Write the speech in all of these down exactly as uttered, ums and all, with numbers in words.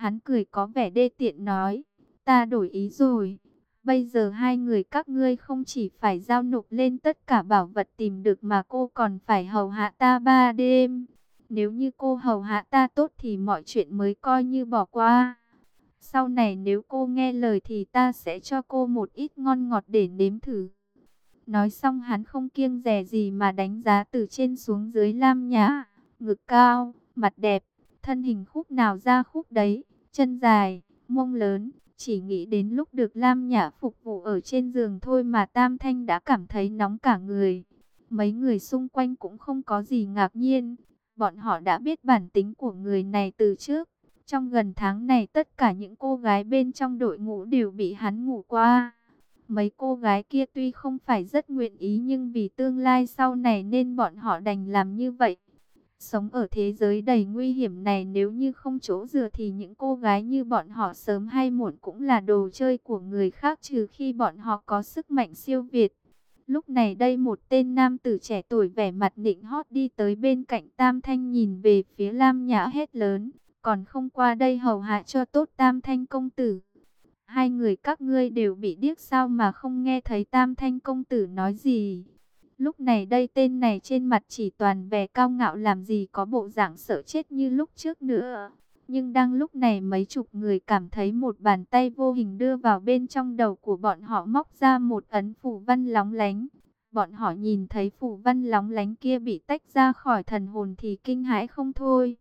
Hắn cười có vẻ đê tiện nói, ta đổi ý rồi. Bây giờ hai người các ngươi không chỉ phải giao nộp lên tất cả bảo vật tìm được mà cô còn phải hầu hạ ta ba đêm. Nếu như cô hầu hạ ta tốt thì mọi chuyện mới coi như bỏ qua. Sau này nếu cô nghe lời thì ta sẽ cho cô một ít ngon ngọt để nếm thử. Nói xong hắn không kiêng dè gì mà đánh giá từ trên xuống dưới Lam Nhã. Ngực cao, mặt đẹp, thân hình khúc nào ra khúc đấy, chân dài, mông lớn. Chỉ nghĩ đến lúc được Lam Nhã phục vụ ở trên giường thôi mà Tam Thanh đã cảm thấy nóng cả người. Mấy người xung quanh cũng không có gì ngạc nhiên. Bọn họ đã biết bản tính của người này từ trước. Trong gần tháng này tất cả những cô gái bên trong đội ngũ đều bị hắn ngủ qua. Mấy cô gái kia tuy không phải rất nguyện ý nhưng vì tương lai sau này nên bọn họ đành làm như vậy. Sống ở thế giới đầy nguy hiểm này nếu như không chỗ dựa thì những cô gái như bọn họ sớm hay muộn cũng là đồ chơi của người khác trừ khi bọn họ có sức mạnh siêu việt. Lúc này đây một tên nam tử trẻ tuổi vẻ mặt nịnh hót đi tới bên cạnh Tam Thanh nhìn về phía Lam Nhã hét lớn. Còn không qua đây hầu hạ cho tốt Tam Thanh công tử. Hai người các ngươi đều bị điếc sao mà không nghe thấy Tam Thanh công tử nói gì. Lúc này đây tên này trên mặt chỉ toàn vẻ cao ngạo làm gì có bộ dạng sợ chết như lúc trước nữa. Nhưng đang lúc này mấy chục người cảm thấy một bàn tay vô hình đưa vào bên trong đầu của bọn họ móc ra một ấn phù văn lóng lánh. Bọn họ nhìn thấy phù văn lóng lánh kia bị tách ra khỏi thần hồn thì kinh hãi không thôi.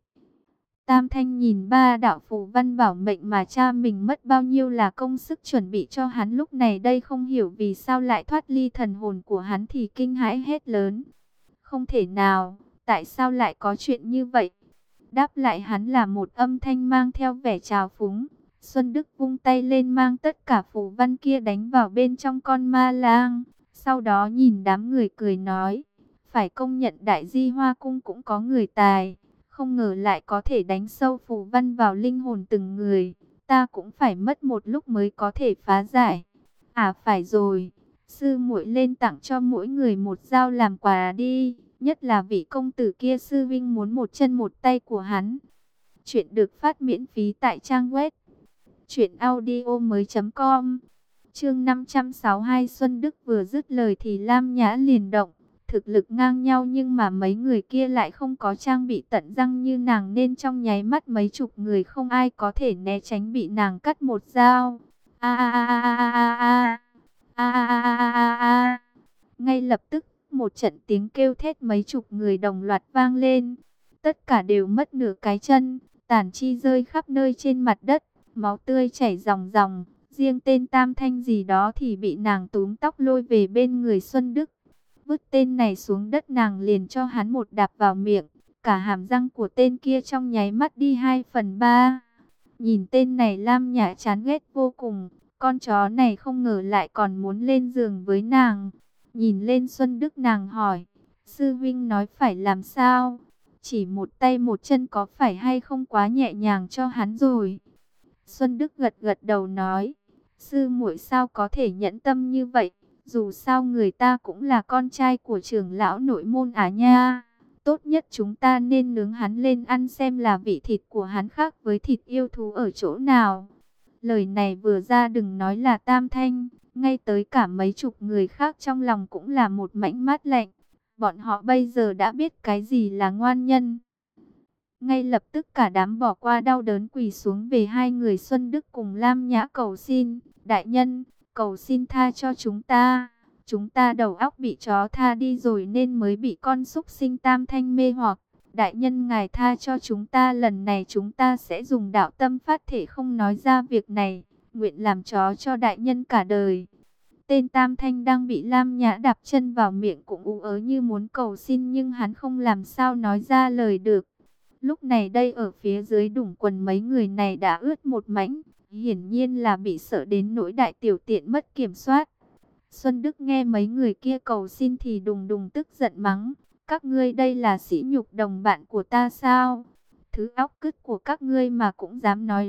Tam Thanh nhìn ba đạo phù văn bảo mệnh mà cha mình mất bao nhiêu là công sức chuẩn bị cho hắn lúc này đây không hiểu vì sao lại thoát ly thần hồn của hắn thì kinh hãi hét lớn. Không thể nào, tại sao lại có chuyện như vậy? Đáp lại hắn là một âm thanh mang theo vẻ trào phúng. Xuân Đức vung tay lên mang tất cả phù văn kia đánh vào bên trong con ma lang. Sau đó nhìn đám người cười nói, phải công nhận Đại Di Hoa Cung cũng có người tài. Không ngờ lại có thể đánh sâu phù văn vào linh hồn từng người. Ta cũng phải mất một lúc mới có thể phá giải. À phải rồi, sư muội lên tặng cho mỗi người một dao làm quà đi. Nhất là vị công tử kia sư vinh muốn một chân một tay của hắn. Chuyện được phát miễn phí tại trang web truyện audio mới chấm com. Chương năm trăm sáu mươi hai Xuân Đức vừa dứt lời thì Lam Nhã liền động. Thực lực ngang nhau nhưng mà mấy người kia lại không có trang bị tận răng như nàng nên trong nháy mắt mấy chục người không ai có thể né tránh bị nàng cắt một dao. A a a a a a a a a a a a. Ngay lập tức, một trận tiếng kêu thét mấy chục người đồng loạt vang lên. Tất cả đều mất nửa cái chân, tàn chi rơi khắp nơi trên mặt đất, máu tươi chảy ròng ròng. Riêng tên Tam Thanh gì đó thì bị nàng túm tóc lôi về bên người Xuân Đức. Vứt tên này xuống đất nàng liền cho hắn một đạp vào miệng. Cả hàm răng của tên kia trong nháy mắt đi hai phần ba. Nhìn tên này Lam Nhã chán ghét vô cùng. Con chó này không ngờ lại còn muốn lên giường với nàng. Nhìn lên Xuân Đức nàng hỏi. Sư huynh nói phải làm sao? Chỉ một tay một chân có phải hay không quá nhẹ nhàng cho hắn rồi? Xuân Đức gật gật đầu nói. Sư muội sao có thể nhẫn tâm như vậy? Dù sao người ta cũng là con trai của trưởng lão nội môn à nha. Tốt nhất chúng ta nên nướng hắn lên ăn xem là vị thịt của hắn khác với thịt yêu thú ở chỗ nào. Lời này vừa ra đừng nói là Tam Thanh, ngay tới cả mấy chục người khác trong lòng cũng là một mảnh mát lạnh. Bọn họ bây giờ đã biết cái gì là ngoan nhân. Ngay lập tức cả đám bỏ qua đau đớn quỳ xuống về hai người Xuân Đức cùng Lam Nhã cầu xin. Đại nhân, cầu xin tha cho chúng ta. Chúng ta đầu óc bị chó tha đi rồi nên mới bị con súc sinh Tam Thanh mê hoặc. Đại nhân ngài tha cho chúng ta, lần này chúng ta sẽ dùng đạo tâm phát thể không nói ra việc này. Nguyện làm chó cho đại nhân cả đời. Tên Tam Thanh đang bị Lam Nhã đạp chân vào miệng cũng ú ớ như muốn cầu xin nhưng hắn không làm sao nói ra lời được. Lúc này đây ở phía dưới đủng quần mấy người này đã ướt một mảnh. Hiển nhiên là bị sợ đến nỗi đại tiểu tiện mất kiểm soát. Xuân Đức nghe mấy người kia cầu xin thì đùng đùng tức giận mắng. Các ngươi đây là sỉ nhục đồng bạn của ta sao? Thứ óc cứt của các ngươi mà cũng dám nói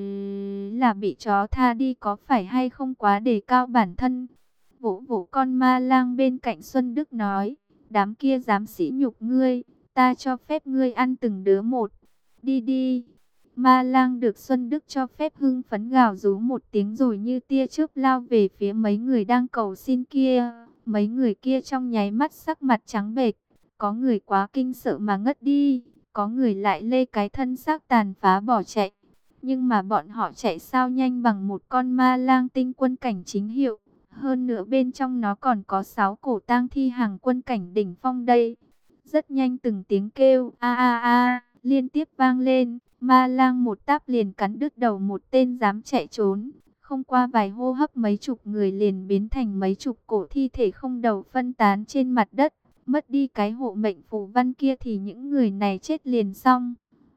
là bị chó tha đi có phải hay không quá đề cao bản thân? Vỗ vỗ con ma lang bên cạnh Xuân Đức nói. Đám kia dám sỉ nhục ngươi, ta cho phép ngươi ăn từng đứa một. Đi đi. Ma lang được Xuân Đức cho phép hưng phấn gào rú một tiếng rồi như tia chớp lao về phía mấy người đang cầu xin kia. Mấy người kia trong nháy mắt sắc mặt trắng bệch, có người quá kinh sợ mà ngất đi, có người lại lê cái thân xác tàn phá bỏ chạy. Nhưng mà bọn họ chạy sao nhanh bằng một con ma lang tinh quân cảnh chính hiệu. Hơn nữa bên trong nó còn có sáu cổ tang thi hàng quân cảnh đỉnh phong đây. Rất nhanh từng tiếng kêu a a a liên tiếp vang lên. Ma lang một táp liền cắn đứt đầu một tên dám chạy trốn. Không qua vài hô hấp mấy chục người liền biến thành mấy chục cổ thi thể không đầu phân tán trên mặt đất. Mất đi cái hộ mệnh phù văn kia thì những người này chết liền xong.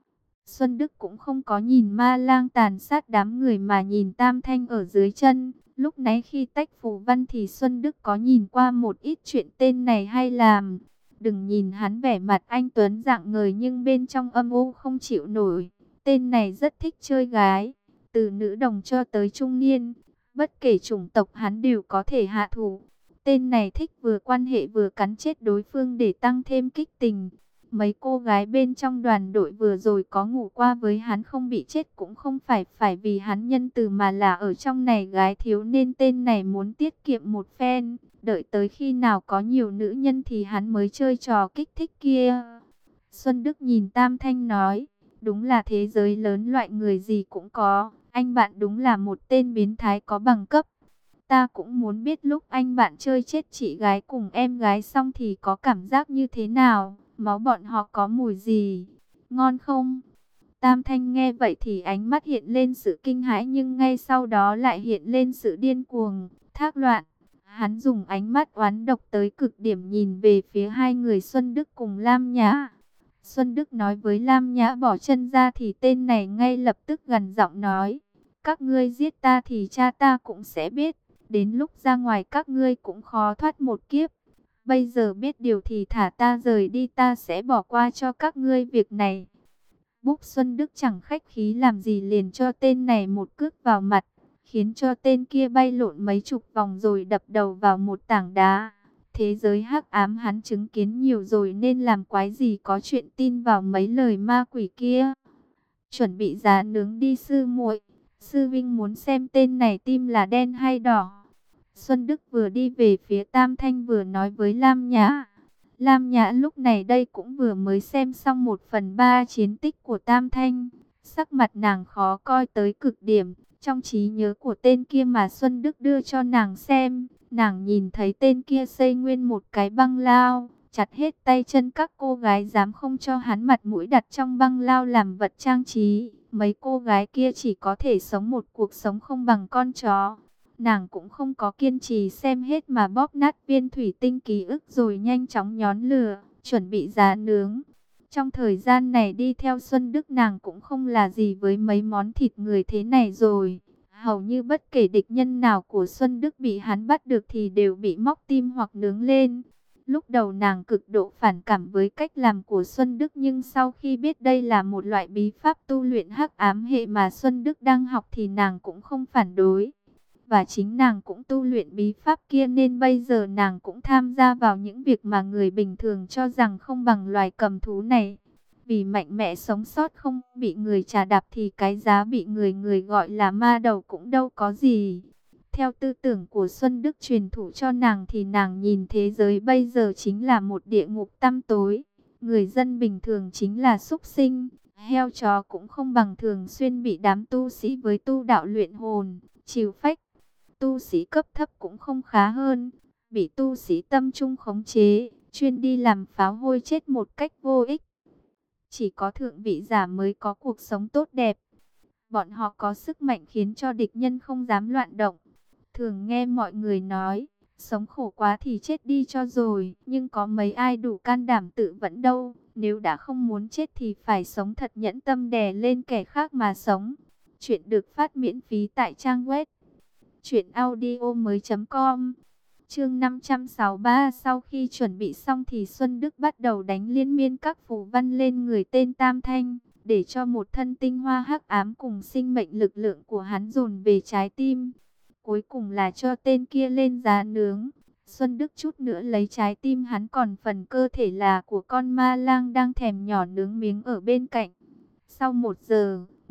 Xuân Đức cũng không có nhìn ma lang tàn sát đám người mà nhìn Tam Thanh ở dưới chân. Lúc nãy khi tách phù văn thì Xuân Đức có nhìn qua một ít chuyện tên này hay làm. Đừng nhìn hắn vẻ mặt anh tuấn rạng ngời nhưng bên trong âm u không chịu nổi. Tên này rất thích chơi gái, từ nữ đồng cho tới trung niên. Bất kể chủng tộc hắn đều có thể hạ thủ. Tên này thích vừa quan hệ vừa cắn chết đối phương để tăng thêm kích tình. Mấy cô gái bên trong đoàn đội vừa rồi có ngủ qua với hắn không bị chết cũng không phải phải vì hắn nhân từ mà là ở trong này gái thiếu nên tên này muốn tiết kiệm một phen. Đợi tới khi nào có nhiều nữ nhân thì hắn mới chơi trò kích thích kia. Xuân Đức nhìn Tam Thanh nói, đúng là thế giới lớn loại người gì cũng có. Anh bạn đúng là một tên biến thái có bằng cấp. Ta cũng muốn biết lúc anh bạn chơi chết chị gái cùng em gái xong thì có cảm giác như thế nào. Máu bọn họ có mùi gì? Ngon không? Tam Thanh nghe vậy thì ánh mắt hiện lên sự kinh hãi nhưng ngay sau đó lại hiện lên sự điên cuồng, thác loạn. Hắn dùng ánh mắt oán độc tới cực điểm nhìn về phía hai người Xuân Đức cùng Lam Nhã. Xuân Đức nói với Lam Nhã bỏ chân ra thì tên này ngay lập tức gằn giọng nói. Các ngươi giết ta thì cha ta cũng sẽ biết. Đến lúc ra ngoài các ngươi cũng khó thoát một kiếp. Bây giờ biết điều thì thả ta rời đi, ta sẽ bỏ qua cho các ngươi việc này. Búc Xuân Đức chẳng khách khí làm gì liền cho tên này một cước vào mặt, khiến cho tên kia bay lộn mấy chục vòng rồi đập đầu vào một tảng đá. Thế giới hắc ám hắn chứng kiến nhiều rồi nên làm quái gì có chuyện tin vào mấy lời ma quỷ kia. Chuẩn bị giá nướng đi sư muội, sư vinh muốn xem tên này tim là đen hay đỏ. Xuân Đức vừa đi về phía Tam Thanh vừa nói với Lam Nhã. Lam Nhã lúc này đây cũng vừa mới xem xong một phần ba chiến tích của Tam Thanh. Sắc mặt nàng khó coi tới cực điểm. Trong trí nhớ của tên kia mà Xuân Đức đưa cho nàng xem, nàng nhìn thấy tên kia xây nguyên một cái băng lao, chặt hết tay chân các cô gái dám không cho hắn mặt mũi đặt trong băng lao làm vật trang trí. Mấy cô gái kia chỉ có thể sống một cuộc sống không bằng con chó. Nàng cũng không có kiên trì xem hết mà bóp nát viên thủy tinh ký ức rồi nhanh chóng nhón lửa, chuẩn bị giá nướng. Trong thời gian này đi theo Xuân Đức nàng cũng không là gì với mấy món thịt người thế này rồi. Hầu như bất kể địch nhân nào của Xuân Đức bị hắn bắt được thì đều bị móc tim hoặc nướng lên. Lúc đầu nàng cực độ phản cảm với cách làm của Xuân Đức nhưng sau khi biết đây là một loại bí pháp tu luyện hắc ám hệ mà Xuân Đức đang học thì nàng cũng không phản đối. Và chính nàng cũng tu luyện bí pháp kia nên bây giờ nàng cũng tham gia vào những việc mà người bình thường cho rằng không bằng loài cầm thú này. Vì mạnh mẽ sống sót không bị người chà đạp thì cái giá bị người người gọi là ma đầu cũng đâu có gì. Theo tư tưởng của Xuân Đức truyền thụ cho nàng thì nàng nhìn thế giới bây giờ chính là một địa ngục tăm tối. Người dân bình thường chính là súc sinh, heo chó cũng không bằng thường xuyên bị đám tu sĩ với tu đạo luyện hồn, trìu phách. Tu sĩ cấp thấp cũng không khá hơn, bị tu sĩ tâm trung khống chế, chuyên đi làm pháo hôi chết một cách vô ích. Chỉ có thượng vị giả mới có cuộc sống tốt đẹp. Bọn họ có sức mạnh khiến cho địch nhân không dám loạn động. Thường nghe mọi người nói, sống khổ quá thì chết đi cho rồi, nhưng có mấy ai đủ can đảm tự vẫn đâu. Nếu đã không muốn chết thì phải sống thật nhẫn tâm đè lên kẻ khác mà sống. Chuyện được phát miễn phí tại trang web truyện audio mới chấm com. Chương năm trăm sáu mươi ba. Sau khi chuẩn bị xong thì Xuân Đức bắt đầu đánh liên miên các phù văn lên người tên Tam Thanh, để cho một thân tinh hoa hắc ám cùng sinh mệnh lực lượng của hắn dồn về trái tim. Cuối cùng là cho tên kia lên giá nướng. Xuân Đức chút nữa lấy trái tim hắn, còn phần cơ thể là của con ma lang đang thèm nhỏ nướng miếng ở bên cạnh. Sau một giờ,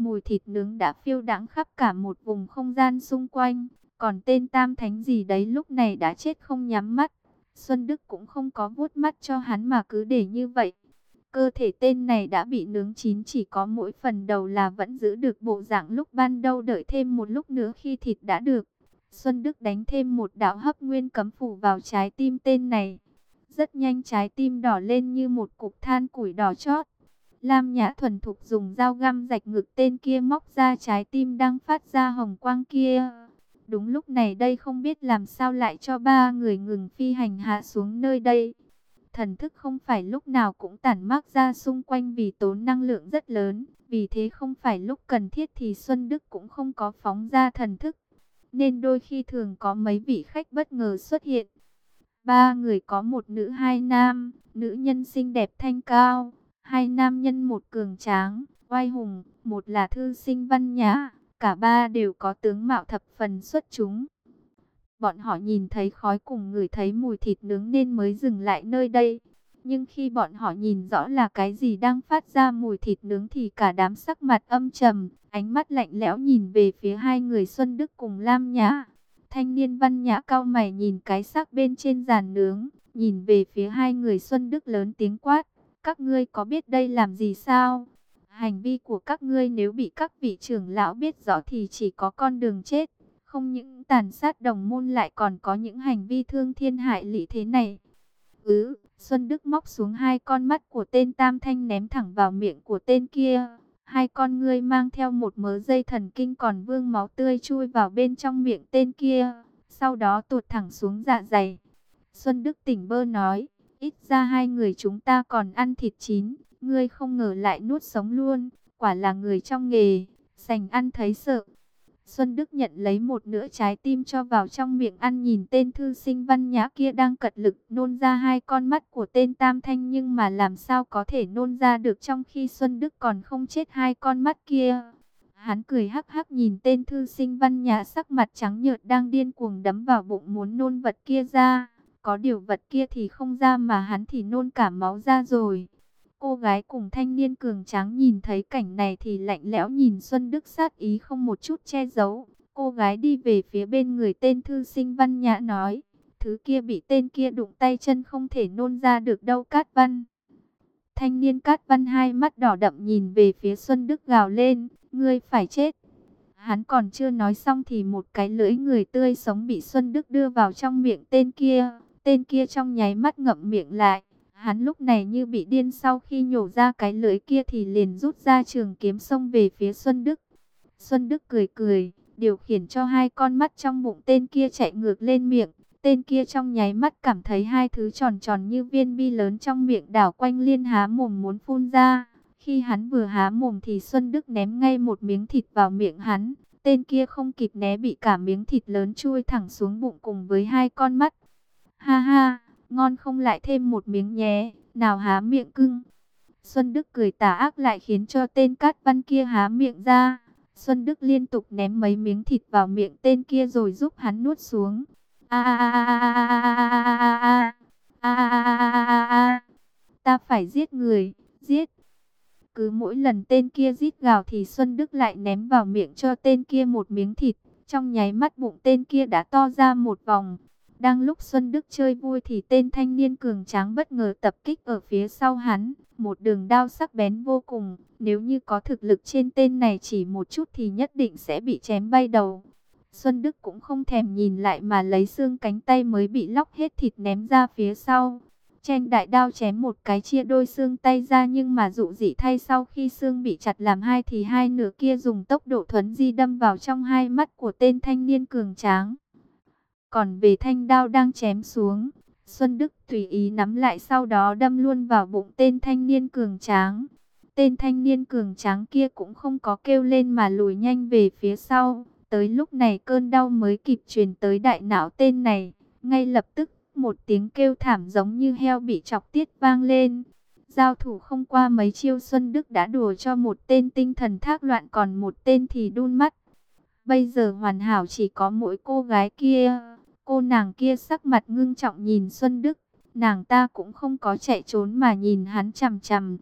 Mùi thịt nướng đã phiêu đãng khắp cả một vùng không gian xung quanh. Còn tên Tam Thánh gì đấy lúc này đã chết không nhắm mắt. Xuân Đức cũng không có vuốt mắt cho hắn mà cứ để như vậy. Cơ thể tên này đã bị nướng chín, chỉ có mỗi phần đầu là vẫn giữ được bộ dạng lúc ban đầu. Đợi thêm một lúc nữa khi thịt đã được, Xuân Đức đánh thêm một đạo hấp nguyên cấm phủ vào trái tim tên này. Rất nhanh trái tim đỏ lên như một cục than củi đỏ chót. Lam Nhã thuần thục dùng dao găm rạch ngực tên kia, móc ra trái tim đang phát ra hồng quang kia. Đúng lúc này đây không biết làm sao lại cho ba người ngừng phi hành hạ xuống nơi đây. Thần thức không phải lúc nào cũng tản mát ra xung quanh vì tốn năng lượng rất lớn. Vì thế không phải lúc cần thiết thì Xuân Đức cũng không có phóng ra thần thức. Nên đôi khi thường có mấy vị khách bất ngờ xuất hiện. Ba người có một nữ hai nam, nữ nhân xinh đẹp thanh cao, hai nam nhân một cường tráng, oai hùng, một là thư sinh văn nhã. Cả ba đều có tướng mạo thập phần xuất chúng. Bọn họ nhìn thấy khói cùng ngửi thấy mùi thịt nướng nên mới dừng lại nơi đây. Nhưng khi bọn họ nhìn rõ là cái gì đang phát ra mùi thịt nướng thì cả đám sắc mặt âm trầm, ánh mắt lạnh lẽo nhìn về phía hai người Xuân Đức cùng Lam Nhã. Thanh niên văn nhã cau mày nhìn cái xác bên trên giàn nướng, nhìn về phía hai người Xuân Đức lớn tiếng quát: các ngươi có biết đây làm gì sao? Hành vi của các ngươi nếu bị các vị trưởng lão biết rõ thì chỉ có con đường chết. Không những tàn sát đồng môn lại còn có những hành vi thương thiên hại lý thế này. Ừ, Xuân Đức móc xuống hai con mắt của tên Tam Thanh ném thẳng vào miệng của tên kia. Hai con ngươi mang theo một mớ dây thần kinh còn vương máu tươi chui vào bên trong miệng tên kia. Sau đó tuột thẳng xuống dạ dày. Xuân Đức tỉnh bơ nói, ít ra hai người chúng ta còn ăn thịt chín. Ngươi không ngờ lại nuốt sống luôn, quả là người trong nghề, sành ăn thấy sợ. Xuân Đức nhận lấy một nửa trái tim cho vào trong miệng ăn, nhìn tên thư sinh văn nhã kia đang cật lực nôn ra hai con mắt của tên Tam Thanh, nhưng mà làm sao có thể nôn ra được trong khi Xuân Đức còn không chết hai con mắt kia. Hắn cười hắc hắc nhìn tên thư sinh văn nhã sắc mặt trắng nhợt đang điên cuồng đấm vào bụng muốn nôn vật kia ra. Có điều vật kia thì không ra mà hắn thì nôn cả máu ra rồi. Cô gái cùng thanh niên cường tráng nhìn thấy cảnh này thì lạnh lẽo nhìn Xuân Đức, sát ý không một chút che giấu. Cô gái đi về phía bên người tên thư sinh văn nhã nói, thứ kia bị tên kia đụng tay chân không thể nôn ra được đâu Cát Văn. Thanh niên Cát Văn hai mắt đỏ đậm nhìn về phía Xuân Đức gào lên, ngươi phải chết. Hắn còn chưa nói xong thì một cái lưỡi người tươi sống bị Xuân Đức đưa vào trong miệng tên kia. Tên kia trong nháy mắt ngậm miệng lại. Hắn lúc này như bị điên, sau khi nhổ ra cái lưỡi kia thì liền rút ra trường kiếm xông về phía Xuân Đức. Xuân Đức cười cười, điều khiển cho hai con mắt trong bụng tên kia chạy ngược lên miệng. Tên kia trong nháy mắt cảm thấy hai thứ tròn tròn như viên bi lớn trong miệng đảo quanh liên há mồm muốn phun ra. Khi hắn vừa há mồm thì Xuân Đức ném ngay một miếng thịt vào miệng hắn. Tên kia không kịp né bị cả miếng thịt lớn chui thẳng xuống bụng cùng với hai con mắt. Ha ha, ngon không, lại thêm một miếng nhé, nào há miệng cưng. Xuân Đức cười tà ác lại khiến cho tên Cát Văn kia há miệng ra. Xuân Đức liên tục ném mấy miếng thịt vào miệng tên kia rồi giúp hắn nuốt xuống. A a a a a a a a a, ta phải giết người, giết. Cứ mỗi lần tên kia rít gào thì Xuân Đức lại ném vào miệng cho tên kia một miếng thịt. Trong nháy mắt bụng tên kia đã to ra một vòng. Đang lúc Xuân Đức chơi vui thì tên thanh niên cường tráng bất ngờ tập kích ở phía sau hắn. Một đường đao sắc bén vô cùng. Nếu như có thực lực trên tên này chỉ một chút thì nhất định sẽ bị chém bay đầu. Xuân Đức cũng không thèm nhìn lại mà lấy xương cánh tay mới bị lóc hết thịt ném ra phía sau. Cheng đại đao chém một cái chia đôi xương tay ra, nhưng mà dụ dĩ thay sau khi xương bị chặt làm hai thì hai nửa kia dùng tốc độ thuấn di đâm vào trong hai mắt của tên thanh niên cường tráng. Còn về thanh đao đang chém xuống, Xuân Đức tùy ý nắm lại sau đó đâm luôn vào bụng tên thanh niên cường tráng. Tên thanh niên cường tráng kia cũng không có kêu lên mà lùi nhanh về phía sau. Tới lúc này cơn đau mới kịp truyền tới đại não tên này. Ngay lập tức một tiếng kêu thảm giống như heo bị chọc tiết vang lên. Giao thủ không qua mấy chiêu Xuân Đức đã đùa cho một tên tinh thần thác loạn, còn một tên thì đun mắt. Bây giờ hoàn hảo chỉ có mỗi cô gái kia. Cô nàng kia sắc mặt ngưng trọng nhìn Xuân Đức. Nàng ta cũng không có chạy trốn mà nhìn hắn chằm chằm.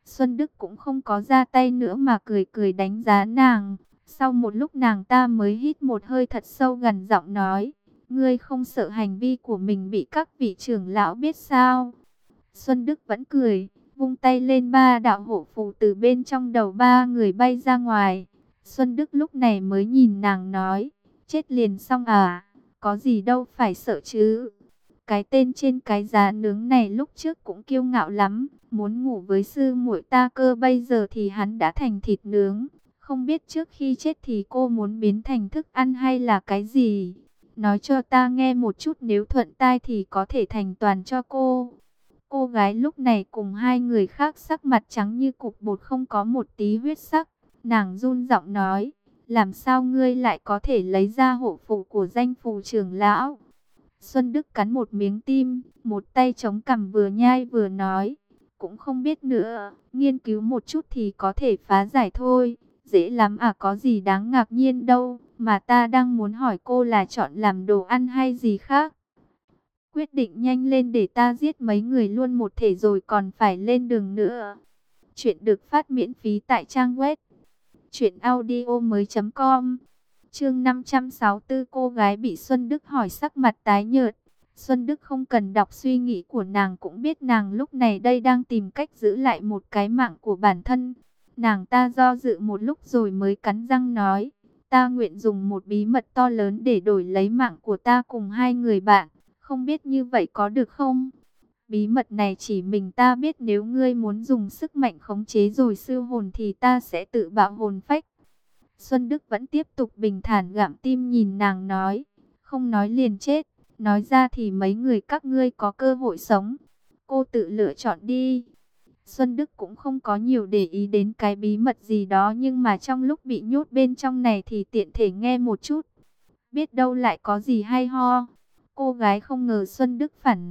Xuân Đức cũng không có ra tay nữa mà cười cười đánh giá nàng. Sau một lúc nàng ta mới hít một hơi thật sâu, gần giọng nói: ngươi không sợ hành vi của mình bị các vị trưởng lão biết sao? Xuân Đức vẫn cười, vung tay lên, ba đạo hộ phù từ bên trong đầu ba người bay ra ngoài. Xuân Đức lúc này mới nhìn nàng nói: chết liền xong à, có gì đâu phải sợ chứ. Cái tên trên cái giá nướng này lúc trước cũng kiêu ngạo lắm, muốn ngủ với sư muội ta cơ, bây giờ thì hắn đã thành thịt nướng. Không biết trước khi chết thì cô muốn biến thành thức ăn hay là cái gì? Nói cho ta nghe một chút, nếu thuận tai thì có thể thành toàn cho cô. Cô gái lúc này cùng hai người khác sắc mặt trắng như cục bột, không có một tí huyết sắc. Nàng run giọng nói: làm sao ngươi lại có thể lấy ra hộ phù của danh phù trưởng lão? Xuân Đức cắn một miếng tim, một tay chống cằm vừa nhai vừa nói: cũng không biết nữa, nghiên cứu một chút thì có thể phá giải thôi. Dễ lắm à, có gì đáng ngạc nhiên đâu. Mà ta đang muốn hỏi cô là chọn làm đồ ăn hay gì khác? Quyết định nhanh lên để ta giết mấy người luôn một thể rồi còn phải lên đường nữa. Chuyện được phát miễn phí tại trang web truyện audio mới chấm com. Chương năm trăm sáu mươi tư, cô gái bị Xuân Đức hỏi sắc mặt tái nhợt. Xuân Đức không cần đọc suy nghĩ của nàng cũng biết nàng lúc này đây đang tìm cách giữ lại một cái mạng của bản thân. Nàng ta do dự một lúc rồi mới cắn răng nói: ta nguyện dùng một bí mật to lớn để đổi lấy mạng của ta cùng hai người bạn. Không biết như vậy có được không? Bí mật này chỉ mình ta biết, nếu ngươi muốn dùng sức mạnh khống chế rồi siêu hồn thì ta sẽ tự bạo hồn phách. Xuân Đức vẫn tiếp tục bình thản gặm tim nhìn nàng nói: không nói liền chết, nói ra thì mấy người các ngươi có cơ hội sống. Cô tự lựa chọn đi. Xuân Đức cũng không có nhiều để ý đến cái bí mật gì đó, nhưng mà trong lúc bị nhốt bên trong này thì tiện thể nghe một chút, biết đâu lại có gì hay ho. Cô gái không ngờ Xuân Đức phản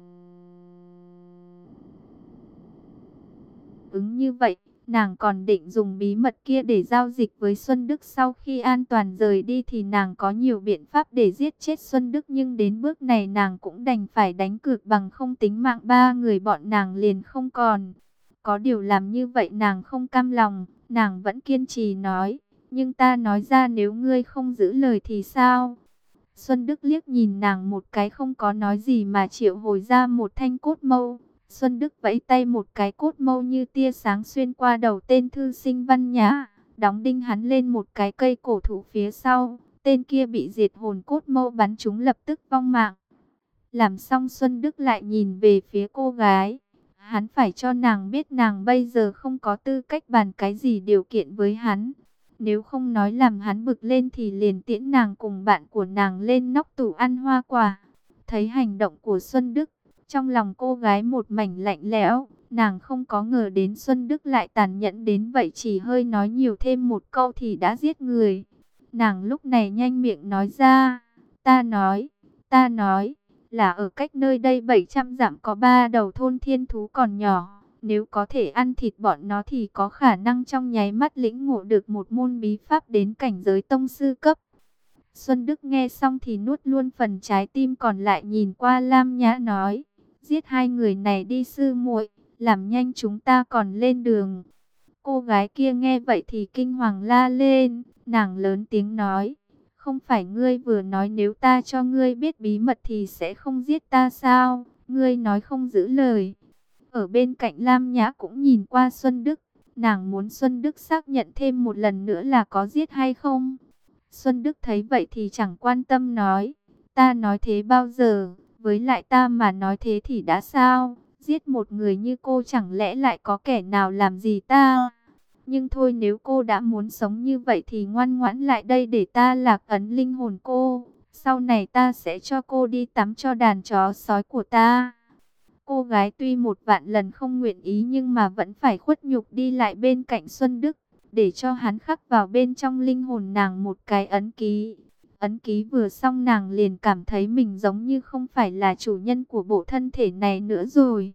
ứng như vậy. Nàng còn định dùng bí mật kia để giao dịch với Xuân Đức. Sau khi an toàn rời đi thì nàng có nhiều biện pháp để giết chết Xuân Đức. Nhưng đến bước này nàng cũng đành phải đánh cược, bằng không tính mạng ba người bọn nàng liền không còn. Có điều làm như vậy nàng không cam lòng. Nàng vẫn kiên trì nói: nhưng ta nói ra nếu ngươi không giữ lời thì sao? Xuân Đức liếc nhìn nàng một cái, không có nói gì mà triệu hồi ra một thanh cốt mâu. Xuân Đức vẫy tay, một cái cốt mâu như tia sáng xuyên qua đầu tên thư sinh Văn Nhã, đóng đinh hắn lên một cái cây cổ thụ phía sau. Tên kia bị diệt hồn, cốt mâu bắn trúng lập tức vong mạng. Làm xong Xuân Đức lại nhìn về phía cô gái. Hắn phải cho nàng biết nàng bây giờ không có tư cách bàn cái gì điều kiện với hắn. Nếu không nói làm hắn bực lên thì liền tiễn nàng cùng bạn của nàng lên nóc tủ ăn hoa quả. Thấy hành động của Xuân Đức, trong lòng cô gái một mảnh lạnh lẽo. Nàng không có ngờ đến Xuân Đức lại tàn nhẫn đến vậy, chỉ hơi nói nhiều thêm một câu thì đã giết người. Nàng lúc này nhanh miệng nói ra: ta nói, ta nói, là ở cách nơi đây bảy trăm dặm có ba đầu thôn thiên thú còn nhỏ. Nếu có thể ăn thịt bọn nó thì có khả năng trong nháy mắt lĩnh ngộ được một môn bí pháp đến cảnh giới tông sư cấp. Xuân Đức nghe xong thì nuốt luôn phần trái tim còn lại, nhìn qua Lam Nhã nói: giết hai người này đi sư muội, làm nhanh chúng ta còn lên đường. Cô gái kia nghe vậy thì kinh hoàng la lên. Nàng lớn tiếng nói: không phải ngươi vừa nói nếu ta cho ngươi biết bí mật thì sẽ không giết ta sao? Ngươi nói không giữ lời. Ở bên cạnh Lam Nhã cũng nhìn qua Xuân Đức. Nàng muốn Xuân Đức xác nhận thêm một lần nữa là có giết hay không. Xuân Đức thấy vậy thì chẳng quan tâm nói: ta nói thế bao giờ? Với lại ta mà nói thế thì đã sao? Giết một người như cô chẳng lẽ lại có kẻ nào làm gì ta? Nhưng thôi, nếu cô đã muốn sống như vậy thì ngoan ngoãn lại đây để ta lạc ấn linh hồn cô. Sau này ta sẽ cho cô đi tắm cho đàn chó sói của ta. Cô gái tuy một vạn lần không nguyện ý nhưng mà vẫn phải khuất nhục đi lại bên cạnh Xuân Đức, để cho hắn khắc vào bên trong linh hồn nàng một cái ấn ký. Ấn ký vừa xong nàng liền cảm thấy mình giống như không phải là chủ nhân của bộ thân thể này nữa rồi.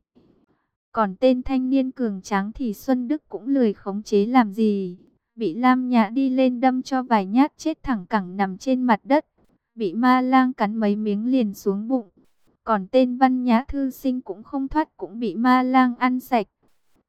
Còn tên thanh niên cường tráng thì Xuân Đức cũng lười khống chế làm gì. Bị Lam Nhã đi lên đâm cho vài nhát chết thẳng cẳng nằm trên mặt đất. Bị ma lang cắn mấy miếng liền xuống bụng. Còn tên Văn Nhã thư sinh cũng không thoát, cũng bị ma lang ăn sạch.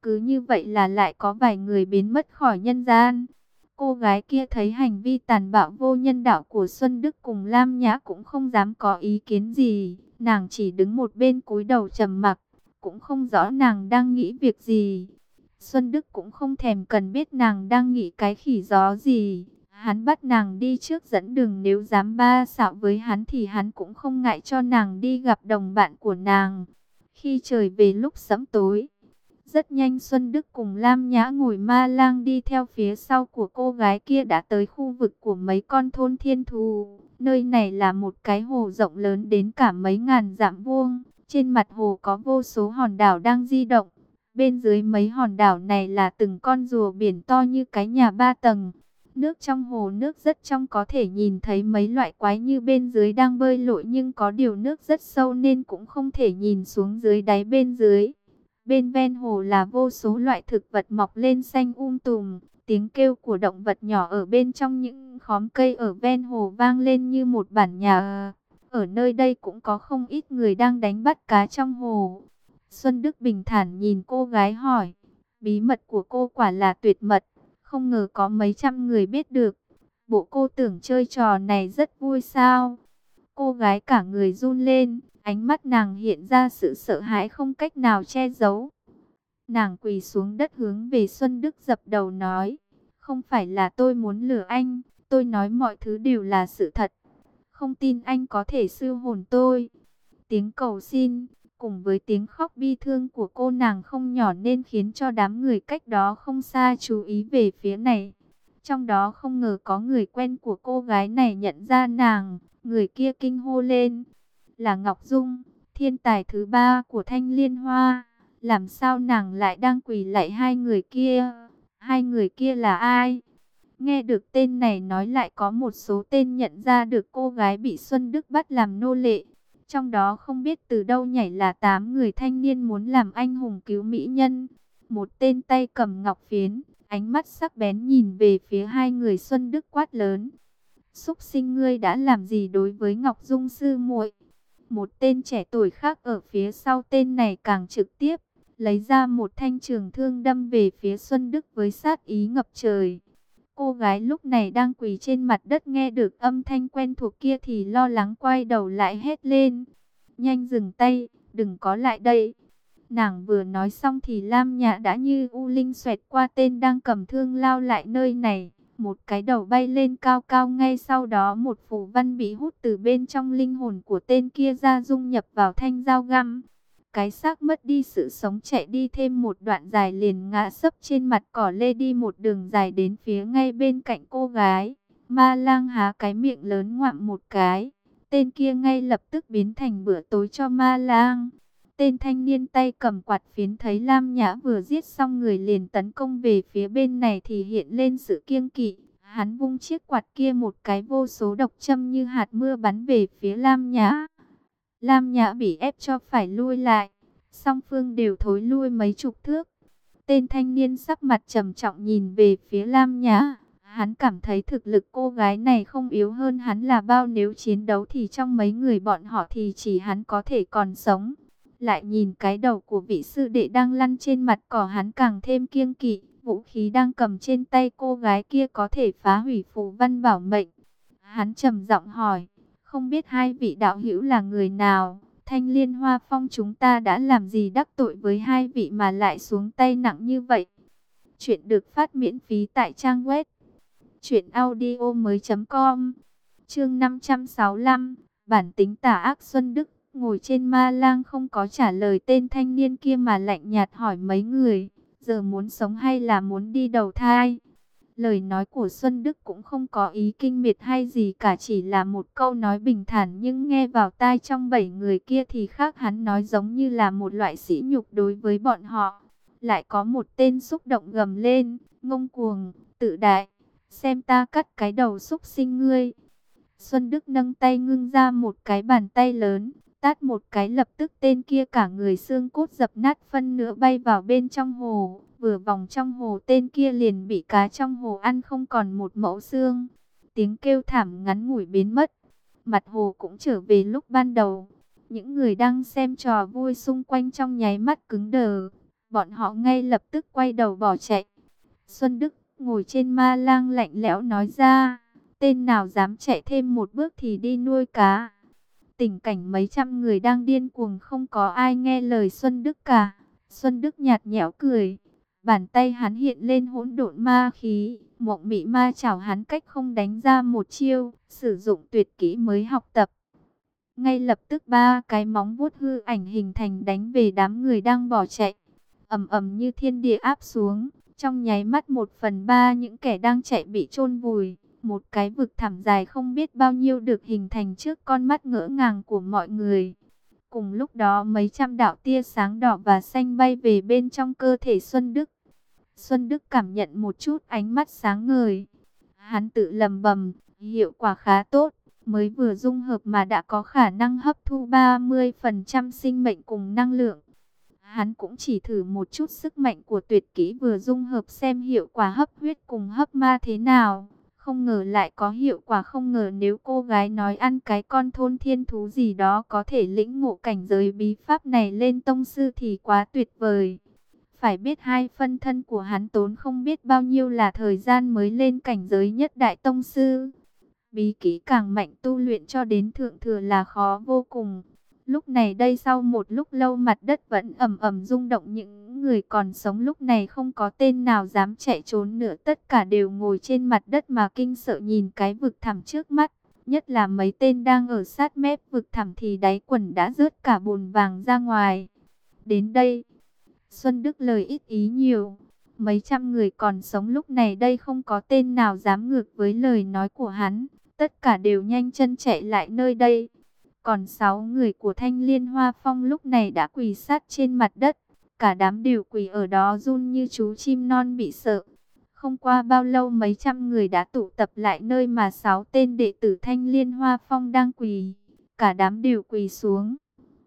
Cứ như vậy là lại có vài người biến mất khỏi nhân gian. Cô gái kia thấy hành vi tàn bạo vô nhân đạo của Xuân Đức cùng Lam Nhã cũng không dám có ý kiến gì. Nàng chỉ đứng một bên cúi đầu trầm mặc, cũng không rõ nàng đang nghĩ việc gì. Xuân Đức cũng không thèm cần biết nàng đang nghĩ cái khỉ gió gì. Hắn bắt nàng đi trước dẫn đường, nếu dám ba xạo với hắn thì hắn cũng không ngại cho nàng đi gặp đồng bạn của nàng. Khi trời về lúc sẫm tối, rất nhanh Xuân Đức cùng Lam Nhã ngồi ma lang đi theo phía sau của cô gái kia đã tới khu vực của mấy con thôn thiên thú. Nơi này là một cái hồ rộng lớn đến cả mấy ngàn dặm vuông. Trên mặt hồ có vô số hòn đảo đang di động. Bên dưới mấy hòn đảo này là từng con rùa biển to như cái nhà ba tầng. Nước trong hồ nước rất trong, có thể nhìn thấy mấy loại quái như bên dưới đang bơi lội, nhưng có điều nước rất sâu nên cũng không thể nhìn xuống dưới đáy bên dưới. Bên ven hồ là vô số loại thực vật mọc lên xanh um tùm. Tiếng kêu của động vật nhỏ ở bên trong những khóm cây ở ven hồ vang lên như một bản nhạc. Ở nơi đây cũng có không ít người đang đánh bắt cá trong hồ. Xuân Đức bình thản nhìn cô gái hỏi, bí mật của cô quả là tuyệt mật, không ngờ có mấy trăm người biết được. Bộ cô tưởng chơi trò này rất vui sao? Cô gái cả người run lên, ánh mắt nàng hiện ra sự sợ hãi không cách nào che giấu. Nàng quỳ xuống đất hướng về Xuân Đức dập đầu nói, không phải là tôi muốn lừa anh, tôi nói mọi thứ đều là sự thật. Không tin anh có thể siêu hồn tôi. Tiếng cầu xin cùng với tiếng khóc bi thương của cô nàng không nhỏ nên khiến cho đám người cách đó không xa chú ý về phía này. Trong đó không ngờ có người quen của cô gái này nhận ra nàng. Người kia kinh hô lên, là Ngọc Dung, thiên tài thứ ba của Thanh Liên Hoa. Làm sao nàng lại đang quỳ lạy hai người kia? Hai người kia là ai? Nghe được tên này nói lại có một số tên nhận ra được cô gái bị Xuân Đức bắt làm nô lệ. Trong đó không biết từ đâu nhảy là tám người thanh niên muốn làm anh hùng cứu mỹ nhân. Một tên tay cầm ngọc phiến, ánh mắt sắc bén nhìn về phía hai người Xuân Đức quát lớn. Súc sinh, ngươi đã làm gì đối với Ngọc Dung sư muội? Một tên trẻ tuổi khác ở phía sau tên này càng trực tiếp, lấy ra một thanh trường thương đâm về phía Xuân Đức với sát ý ngập trời. Cô gái lúc này đang quỳ trên mặt đất nghe được âm thanh quen thuộc kia thì lo lắng quay đầu lại hét lên. Nhanh dừng tay, đừng có lại đây. Nàng vừa nói xong thì Lam Nhã đã như u linh xoẹt qua tên đang cầm thương lao lại nơi này. Một cái đầu bay lên cao cao, ngay sau đó một phù văn bị hút từ bên trong linh hồn của tên kia ra, dung nhập vào thanh dao găm. Cái xác mất đi sự sống chạy đi thêm một đoạn dài liền ngã sấp trên mặt cỏ lê, đi một đường dài đến phía ngay bên cạnh cô gái. Ma lang há cái miệng lớn ngoạm một cái. Tên kia ngay lập tức biến thành bữa tối cho ma lang. Tên thanh niên tay cầm quạt phiến thấy Lam Nhã vừa giết xong người liền tấn công về phía bên này thì hiện lên sự kiêng kỵ. Hắn vung chiếc quạt kia một cái, vô số độc châm như hạt mưa bắn về phía Lam Nhã. Lam Nhã bị ép cho phải lui lại. Song phương đều thối lui mấy chục thước. Tên thanh niên sắc mặt trầm trọng nhìn về phía Lam Nhã. Hắn cảm thấy thực lực cô gái này không yếu hơn hắn là bao, nếu chiến đấu thì trong mấy người bọn họ thì chỉ hắn có thể còn sống. Lại nhìn cái đầu của vị sư đệ đang lăn trên mặt cỏ, hắn càng thêm kiêng kỵ. Vũ khí đang cầm trên tay cô gái kia có thể phá hủy phù văn bảo mệnh. Hắn trầm giọng hỏi, không biết hai vị đạo hữu là người nào? Thanh Liên Hoa Phong chúng ta đã làm gì đắc tội với hai vị mà lại xuống tay nặng như vậy? Chuyện được phát miễn phí tại trang web truyện audio mới chấm com. Chương năm trăm sáu mươi lăm, bản tính tà ác. Xuân Đức ngồi trên ma lang không có trả lời tên thanh niên kia mà lạnh nhạt hỏi mấy người, giờ muốn sống hay là muốn đi đầu thai? Lời nói của Xuân Đức cũng không có ý kinh miệt hay gì cả, chỉ là một câu nói bình thản, nhưng nghe vào tai trong bảy người kia thì khác. Hắn nói giống như là một loại sỉ nhục đối với bọn họ. Lại có một tên xúc động gầm lên, ngông cuồng, tự đại, xem ta cắt cái đầu xúc sinh ngươi. Xuân Đức nâng tay ngưng ra một cái bàn tay lớn, tát một cái, lập tức tên kia cả người xương cốt dập nát, phân nửa bay vào bên trong hồ. Vừa vòng trong hồ, tên kia liền bị cá trong hồ ăn không còn một mẩu xương. Tiếng kêu thảm ngắn ngủi biến mất. Mặt hồ cũng trở về lúc ban đầu. Những người đang xem trò vui xung quanh trong nháy mắt cứng đờ. bọn họ ngay lập tức quay đầu bỏ chạy. Xuân Đức ngồi trên ma lang lạnh lẽo nói ra, tên nào dám chạy thêm một bước thì đi nuôi cá. Tình cảnh mấy trăm người đang điên cuồng, không có ai nghe lời Xuân Đức cả. Xuân Đức nhạt nhẽo cười, bàn tay hắn hiện lên hỗn độn ma khí, mộng mị ma chảo hắn cách không đánh ra một chiêu, sử dụng tuyệt kỹ mới học tập. Ngay lập tức ba cái móng vuốt hư ảnh hình thành đánh về đám người đang bỏ chạy, ầm ầm như thiên địa áp xuống. Trong nháy mắt một phần ba những kẻ đang chạy bị chôn vùi. Một cái vực thẳm dài không biết bao nhiêu được hình thành trước con mắt ngỡ ngàng của mọi người. Cùng lúc đó mấy trăm đạo tia sáng đỏ và xanh bay về bên trong cơ thể Xuân Đức. Xuân Đức cảm nhận một chút ánh mắt sáng ngời. Hắn tự lầm bầm, hiệu quả khá tốt. Mới vừa dung hợp mà đã có khả năng hấp thu ba mươi phần trăm sinh mệnh cùng năng lượng. Hắn cũng chỉ thử một chút sức mạnh của tuyệt kỹ vừa dung hợp xem hiệu quả hấp huyết cùng hấp ma thế nào. Không ngờ lại có hiệu quả, không ngờ nếu cô gái nói ăn cái con thôn thiên thú gì đó có thể lĩnh ngộ cảnh giới bí pháp này lên tông sư thì quá tuyệt vời. Phải biết hai phân thân của hắn tốn không biết bao nhiêu là thời gian mới lên cảnh giới nhất đại tông sư. Bí kỹ càng mạnh tu luyện cho đến thượng thừa là khó vô cùng. Lúc này đây sau một lúc lâu mặt đất vẫn ầm ầm rung động, những người còn sống lúc này không có tên nào dám chạy trốn nữa, tất cả đều ngồi trên mặt đất mà kinh sợ nhìn cái vực thẳm trước mắt. Nhất là mấy tên đang ở sát mép vực thẳm thì đáy quần đã rớt cả bùn vàng ra ngoài. Đến đây, Xuân Đức lời ít ý nhiều. Mấy trăm người còn sống lúc này đây không có tên nào dám ngược với lời nói của hắn. Tất cả đều nhanh chân chạy lại nơi đây. Còn sáu người của Thanh Liên Hoa Phong lúc này đã quỳ sát trên mặt đất. Cả đám đều quỳ ở đó run như chú chim non bị sợ. Không qua bao lâu mấy trăm người đã tụ tập lại nơi mà sáu tên đệ tử Thanh Liên Hoa Phong đang quỳ. Cả đám đều quỳ xuống.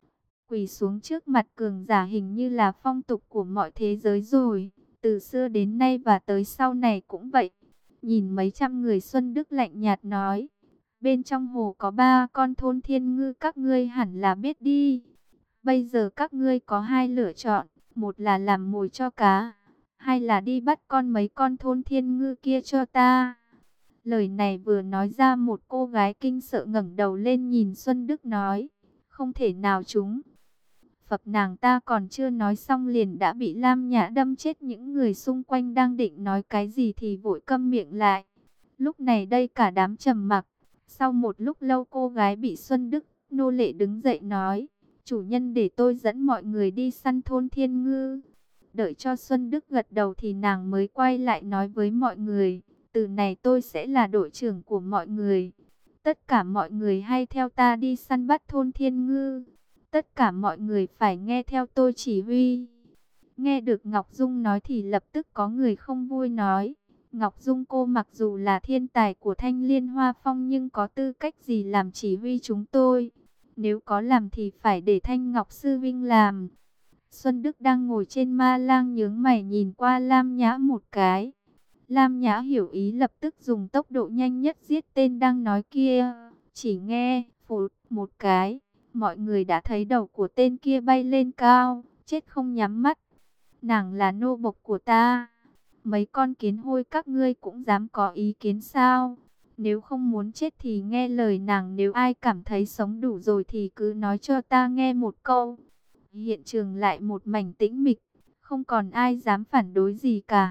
Quỳ xuống trước mặt cường giả hình như là phong tục của mọi thế giới rồi. Từ xưa đến nay và tới sau này cũng vậy. Nhìn mấy trăm người, Xuân Đức lạnh nhạt nói. Bên trong hồ có ba con thôn thiên ngư, các ngươi hẳn là biết đi. Bây giờ các ngươi có hai lựa chọn. Một là làm mồi cho cá. Hai là đi bắt con mấy con thôn thiên ngư kia cho ta. Lời này vừa nói ra, một cô gái kinh sợ ngẩng đầu lên nhìn Xuân Đức nói. Không thể nào chúng. Phập nàng ta còn chưa nói xong liền đã bị Lam Nhã đâm chết. Những người xung quanh đang định nói cái gì thì vội câm miệng lại. Lúc này đây cả đám trầm mặc. Sau một lúc lâu cô gái bị Xuân Đức nô lệ đứng dậy nói. Chủ nhân để tôi dẫn mọi người đi săn thôn thiên ngư. Đợi cho Xuân Đức gật đầu thì nàng mới quay lại nói với mọi người. Từ này tôi sẽ là đội trưởng của mọi người. Tất cả mọi người hãy theo ta đi săn bắt thôn thiên ngư. Tất cả mọi người phải nghe theo tôi chỉ huy. Nghe được Ngọc Dung nói thì lập tức có người không vui nói. Ngọc Dung cô mặc dù là thiên tài của Thanh Liên Hoa Phong nhưng có tư cách gì làm chỉ huy chúng tôi? Nếu có làm thì phải để Thanh Ngọc Sư Vinh làm. Xuân Đức đang ngồi trên ma lang nhướng mày nhìn qua Lam Nhã một cái. Lam Nhã hiểu ý lập tức dùng tốc độ nhanh nhất giết tên đang nói kia. Chỉ nghe phụt một cái, mọi người đã thấy đầu của tên kia bay lên cao, chết không nhắm mắt. Nàng là nô bộc của ta. Mấy con kiến hôi các ngươi cũng dám có ý kiến sao? Nếu không muốn chết thì nghe lời nàng. Nếu ai cảm thấy sống đủ rồi thì cứ nói cho ta nghe một câu. Hiện trường lại một mảnh tĩnh mịch. Không còn ai dám phản đối gì cả.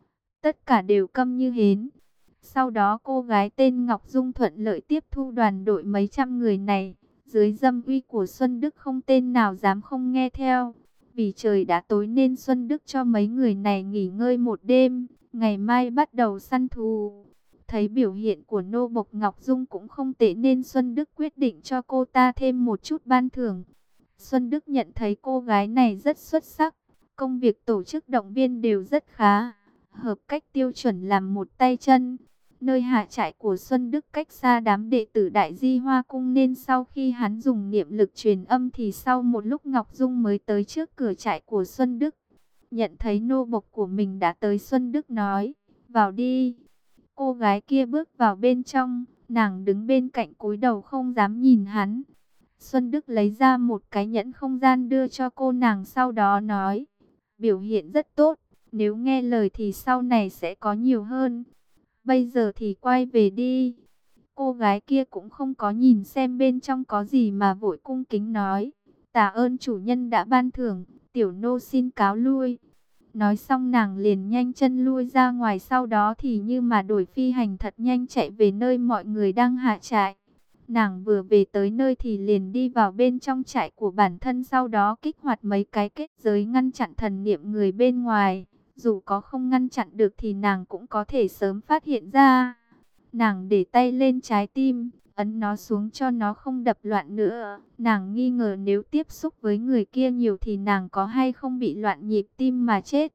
Tất cả đều câm như hến. Sau đó cô gái tên Ngọc Dung thuận lợi tiếp thu đoàn đội mấy trăm người này. Dưới dâm uy của Xuân Đức không tên nào dám không nghe theo. Vì trời đã tối nên Xuân Đức cho mấy người này nghỉ ngơi một đêm. Ngày mai bắt đầu săn thú. Thấy biểu hiện của nô bộc Ngọc Dung cũng không tệ nên Xuân Đức quyết định cho cô ta thêm một chút ban thưởng. Xuân Đức nhận thấy cô gái này rất xuất sắc. Công việc tổ chức động viên đều rất khá. Hợp cách tiêu chuẩn làm một tay chân. Nơi hạ trại của Xuân Đức cách xa đám đệ tử Đại Di Hoa Cung nên sau khi hắn dùng niệm lực truyền âm thì sau một lúc Ngọc Dung mới tới trước cửa trại của Xuân Đức. Nhận thấy nô bộc của mình đã tới, Xuân Đức nói, vào đi. Cô gái kia bước vào bên trong, nàng đứng bên cạnh cúi đầu không dám nhìn hắn. Xuân Đức lấy ra một cái nhẫn không gian đưa cho cô nàng, sau đó nói, biểu hiện rất tốt. Nếu nghe lời thì sau này sẽ có nhiều hơn. Bây giờ thì quay về đi. Cô gái kia cũng không có nhìn xem bên trong có gì mà vội cung kính nói. Tạ ơn chủ nhân đã ban thưởng, tiểu nô xin cáo lui. Nói xong nàng liền nhanh chân lui ra ngoài, sau đó thì như mà đổi phi hành thật nhanh chạy về nơi mọi người đang hạ trại. Nàng vừa về tới nơi thì liền đi vào bên trong trại của bản thân, sau đó kích hoạt mấy cái kết giới ngăn chặn thần niệm người bên ngoài. Dù có không ngăn chặn được thì nàng cũng có thể sớm phát hiện ra. Nàng để tay lên trái tim, ấn nó xuống cho nó không đập loạn nữa. Nàng nghi ngờ nếu tiếp xúc với người kia nhiều thì nàng có hay không bị loạn nhịp tim mà chết.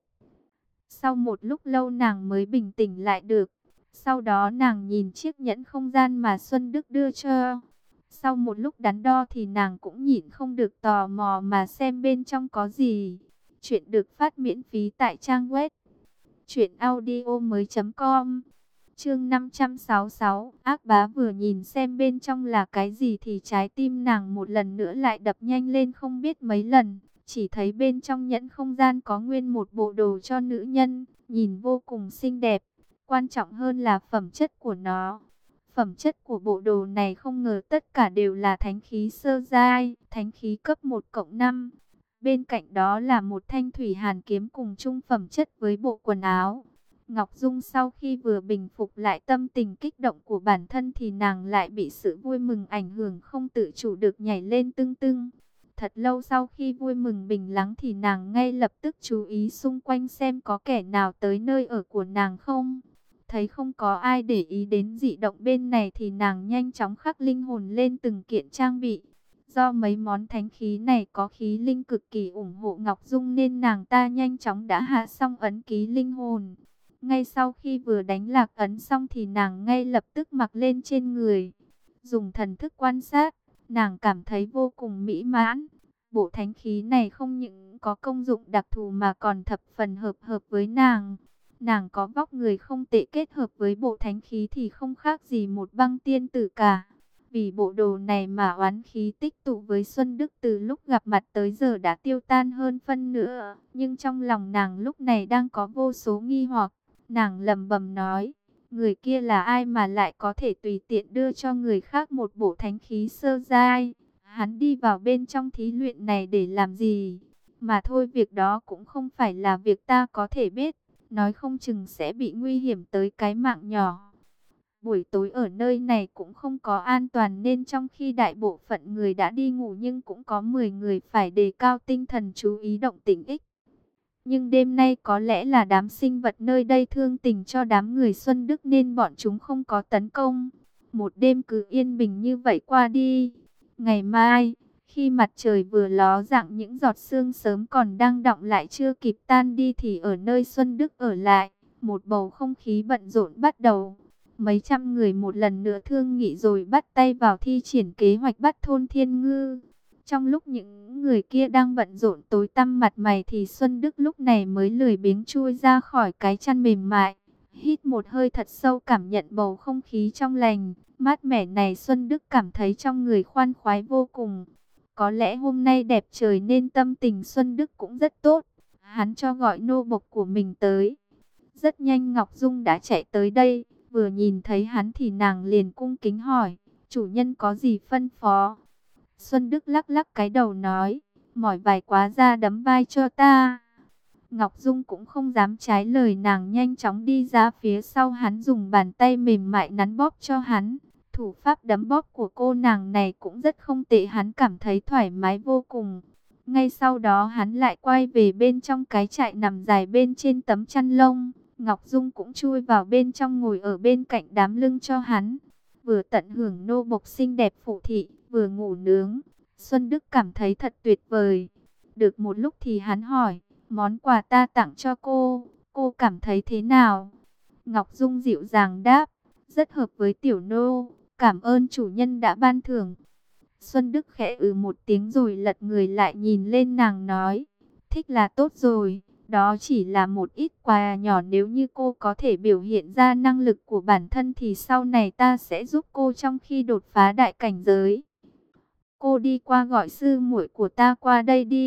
Sau một lúc lâu nàng mới bình tĩnh lại được. Sau đó nàng nhìn chiếc nhẫn không gian mà Xuân Đức đưa cho. Sau một lúc đắn đo thì nàng cũng nhịn không được tò mò mà xem bên trong có gì. Chuyện được phát miễn phí tại trang web truyện audio mới chấm com. Chương năm trăm sáu mươi sáu, ác bá vừa nhìn xem bên trong là cái gì thì trái tim nàng một lần nữa lại đập nhanh lên không biết mấy lần. Chỉ thấy bên trong nhẫn không gian có nguyên một bộ đồ cho nữ nhân, nhìn vô cùng xinh đẹp. Quan trọng hơn là phẩm chất của nó. Phẩm chất của bộ đồ này không ngờ tất cả đều là thánh khí sơ giai, thánh khí cấp một cộng năm. Bên cạnh đó là một thanh thủy hàn kiếm cùng chung phẩm chất với bộ quần áo. Ngọc Dung sau khi vừa bình phục lại tâm tình kích động của bản thân thì nàng lại bị sự vui mừng ảnh hưởng, không tự chủ được nhảy lên tưng tưng. Thật lâu sau khi vui mừng bình lắng thì nàng ngay lập tức chú ý xung quanh xem có kẻ nào tới nơi ở của nàng không. Thấy không có ai để ý đến dị động bên này thì nàng nhanh chóng khắc linh hồn lên từng kiện trang bị. Do mấy món thánh khí này có khí linh cực kỳ ủng hộ Ngọc Dung nên nàng ta nhanh chóng đã hạ xong ấn ký linh hồn. Ngay sau khi vừa đánh lạc ấn xong thì nàng ngay lập tức mặc lên trên người. Dùng thần thức quan sát, nàng cảm thấy vô cùng mỹ mãn. Bộ thánh khí này không những có công dụng đặc thù mà còn thập phần hợp hợp với nàng. Nàng có vóc người không tệ, kết hợp với bộ thánh khí thì không khác gì một băng tiên tử cả. Vì bộ đồ này mà oán khí tích tụ với Xuân Đức từ lúc gặp mặt tới giờ đã tiêu tan hơn phân nửa. Nhưng trong lòng nàng lúc này đang có vô số nghi hoặc. Nàng lẩm bẩm nói, người kia là ai mà lại có thể tùy tiện đưa cho người khác một bộ thánh khí sơ giai? Hắn đi vào bên trong thí luyện này để làm gì? Mà thôi, việc đó cũng không phải là việc ta có thể biết. Nói không chừng sẽ bị nguy hiểm tới cái mạng nhỏ. Buổi tối ở nơi này cũng không có an toàn nên trong khi đại bộ phận người đã đi ngủ nhưng cũng có mười người phải đề cao tinh thần chú ý động tĩnh ích. Nhưng đêm nay có lẽ là đám sinh vật nơi đây thương tình cho đám người Xuân Đức nên bọn chúng không có tấn công. Một đêm cứ yên bình như vậy qua đi. Ngày mai, khi mặt trời vừa ló dạng những giọt sương sớm còn đang đọng lại chưa kịp tan đi thì ở nơi Xuân Đức ở lại, một bầu không khí bận rộn bắt đầu. Mấy trăm người một lần nữa thương nghị rồi bắt tay vào thi triển kế hoạch bắt thôn Thiên Ngư. Trong lúc những người kia đang bận rộn tối tăm mặt mày thì Xuân Đức lúc này mới lười biếng chui ra khỏi cái chăn mềm mại. Hít một hơi thật sâu cảm nhận bầu không khí trong lành, mát mẻ này, Xuân Đức cảm thấy trong người khoan khoái vô cùng. Có lẽ hôm nay đẹp trời nên tâm tình Xuân Đức cũng rất tốt. Hắn cho gọi nô bộc của mình tới. Rất nhanh Ngọc Dung đã chạy tới đây, vừa nhìn thấy hắn thì nàng liền cung kính hỏi, chủ nhân có gì phân phó? Xuân Đức lắc lắc cái đầu nói, mỏi vài quá ra đấm vai cho ta. Ngọc Dung cũng không dám trái lời, nàng nhanh chóng đi ra phía sau hắn, dùng bàn tay mềm mại nắn bóp cho hắn. Thủ pháp đấm bóp của cô nàng này cũng rất không tệ, hắn cảm thấy thoải mái vô cùng. Ngay sau đó hắn lại quay về bên trong cái trại nằm dài bên trên tấm chăn lông. Ngọc Dung cũng chui vào bên trong ngồi ở bên cạnh đám lưng cho hắn. Vừa tận hưởng nô bộc xinh đẹp phụ thị, vừa ngủ nướng. Xuân Đức cảm thấy thật tuyệt vời. Được một lúc thì hắn hỏi, món quà ta tặng cho cô, cô cảm thấy thế nào? Ngọc Dung dịu dàng đáp, rất hợp với tiểu nô, cảm ơn chủ nhân đã ban thưởng. Xuân Đức khẽ ừ một tiếng rồi lật người lại nhìn lên nàng nói, thích là tốt rồi, đó chỉ là một ít quà nhỏ, nếu như cô có thể biểu hiện ra năng lực của bản thân thì sau này ta sẽ giúp cô trong khi đột phá đại cảnh giới. Cô đi qua gọi sư muội của ta qua đây đi,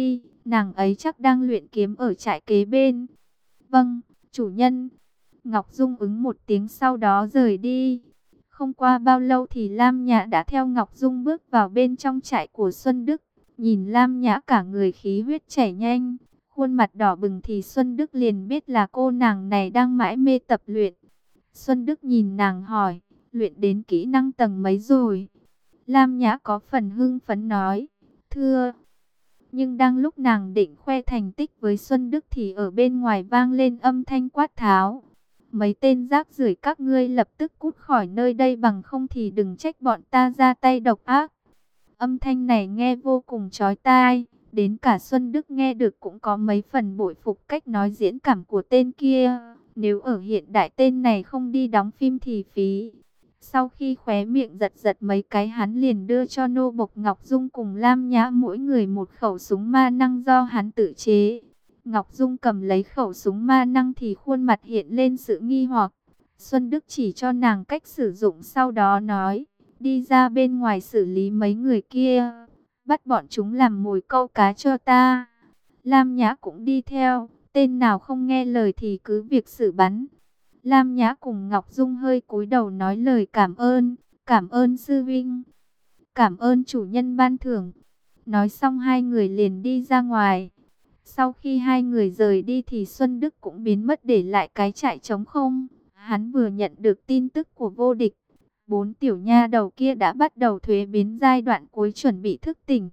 Nàng ấy chắc đang luyện kiếm ở trại kế bên. Vâng, chủ nhân. Ngọc Dung ứng một tiếng sau đó rời đi. Không qua bao lâu thì Lam Nhã đã theo Ngọc Dung bước vào bên trong trại của Xuân Đức. Nhìn Lam Nhã cả người khí huyết chảy nhanh, khuôn mặt đỏ bừng thì Xuân Đức liền biết là cô nàng này đang mãi mê tập luyện. Xuân Đức nhìn nàng hỏi, luyện đến kỹ năng tầng mấy rồi? Lam Nhã có phần hưng phấn nói, thưa. Nhưng đang lúc nàng định khoe thành tích với Xuân Đức thì ở bên ngoài vang lên âm thanh quát tháo. Mấy tên rác rưởi các ngươi lập tức cút khỏi nơi đây, bằng không thì đừng trách bọn ta ra tay độc ác. Âm thanh này nghe vô cùng chói tai, đến cả Xuân Đức nghe được cũng có mấy phần bội phục cách nói diễn cảm của tên kia. Nếu ở hiện đại tên này không đi đóng phim thì phí. Sau khi khóe miệng giật giật mấy cái, hắn liền đưa cho nô bộc Ngọc Dung cùng Lam Nhã mỗi người một khẩu súng ma năng do hắn tự chế. Ngọc Dung cầm lấy khẩu súng ma năng thì khuôn mặt hiện lên sự nghi hoặc. Xuân Đức chỉ cho nàng cách sử dụng, sau đó nói, đi ra bên ngoài xử lý mấy người kia, bắt bọn chúng làm mồi câu cá cho ta. Lam Nhã cũng đi theo, tên nào không nghe lời thì cứ việc xử bắn. Lam Nhã cùng Ngọc Dung hơi cúi đầu nói lời cảm ơn, cảm ơn sư vinh, cảm ơn chủ nhân ban thưởng. Nói xong hai người liền đi ra ngoài. Sau khi hai người rời đi thì Xuân Đức cũng biến mất để lại cái trại trống không. Hắn vừa nhận được tin tức của vô địch, bốn tiểu nha đầu kia đã bắt đầu thuế biến giai đoạn cuối chuẩn bị thức tỉnh.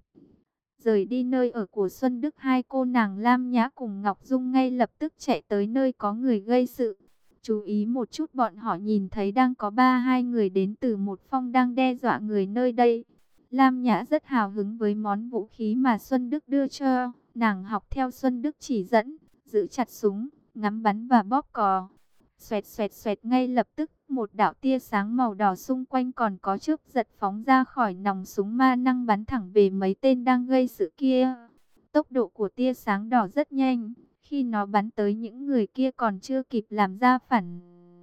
Rời đi nơi ở của Xuân Đức, hai cô nàng Lam Nhã cùng Ngọc Dung ngay lập tức chạy tới nơi có người gây sự. Chú ý một chút, bọn họ nhìn thấy đang có ba hai người đến từ một phong đang đe dọa người nơi đây. Lam Nhã rất hào hứng với món vũ khí mà Xuân Đức đưa cho. Nàng học theo Xuân Đức chỉ dẫn, giữ chặt súng, ngắm bắn và bóp cò. Xoẹt xoẹt xoẹt, ngay lập tức một đạo tia sáng màu đỏ xung quanh còn có chớp giật phóng ra khỏi nòng súng ma năng, bắn thẳng về mấy tên đang gây sự kia. Tốc độ của tia sáng đỏ rất nhanh, khi nó bắn tới những người kia còn chưa kịp làm ra phản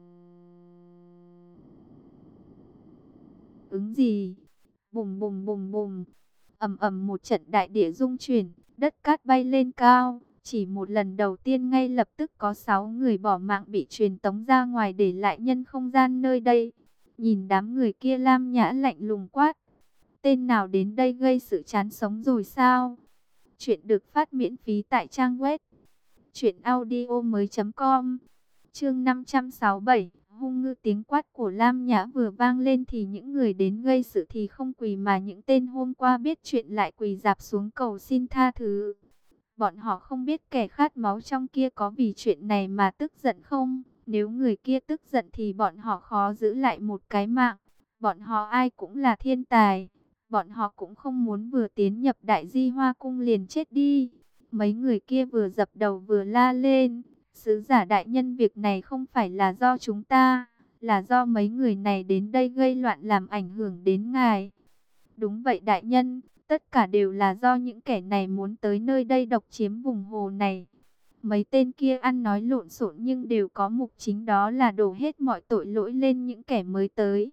ứng gì. Bùm bùm bùm bùm, ầm ầm một trận đại địa rung chuyển, đất cát bay lên cao. Chỉ một lần đầu tiên ngay lập tức có sáu người bỏ mạng bị truyền tống ra ngoài, để lại nhân không gian nơi đây. Nhìn đám người kia, Lam Nhã lạnh lùng quát, tên nào đến đây gây sự chán sống rồi sao? Chuyện được phát miễn phí tại trang web truyện audio mới chấm com. Chương năm trăm sáu mươi bảy, hung ngư. Tiếng quát của Lam Nhã vừa vang lên thì những người đến gây sự thì không quỳ, mà những tên hôm qua biết chuyện lại quỳ rạp xuống cầu xin tha thứ. Bọn họ không biết kẻ khát máu trong kia có vì chuyện này mà tức giận không? Nếu người kia tức giận thì bọn họ khó giữ lại một cái mạng. Bọn họ ai cũng là thiên tài. Bọn họ cũng không muốn vừa tiến nhập Đại Di Hoa Cung liền chết đi. Mấy người kia vừa dập đầu vừa la lên, sứ giả đại nhân, việc này không phải là do chúng ta, là do mấy người này đến đây gây loạn làm ảnh hưởng đến ngài. Đúng vậy đại nhân, tất cả đều là do những kẻ này muốn tới nơi đây độc chiếm vùng hồ này. Mấy tên kia ăn nói lộn xộn nhưng đều có mục chính, đó là đổ hết mọi tội lỗi lên những kẻ mới tới.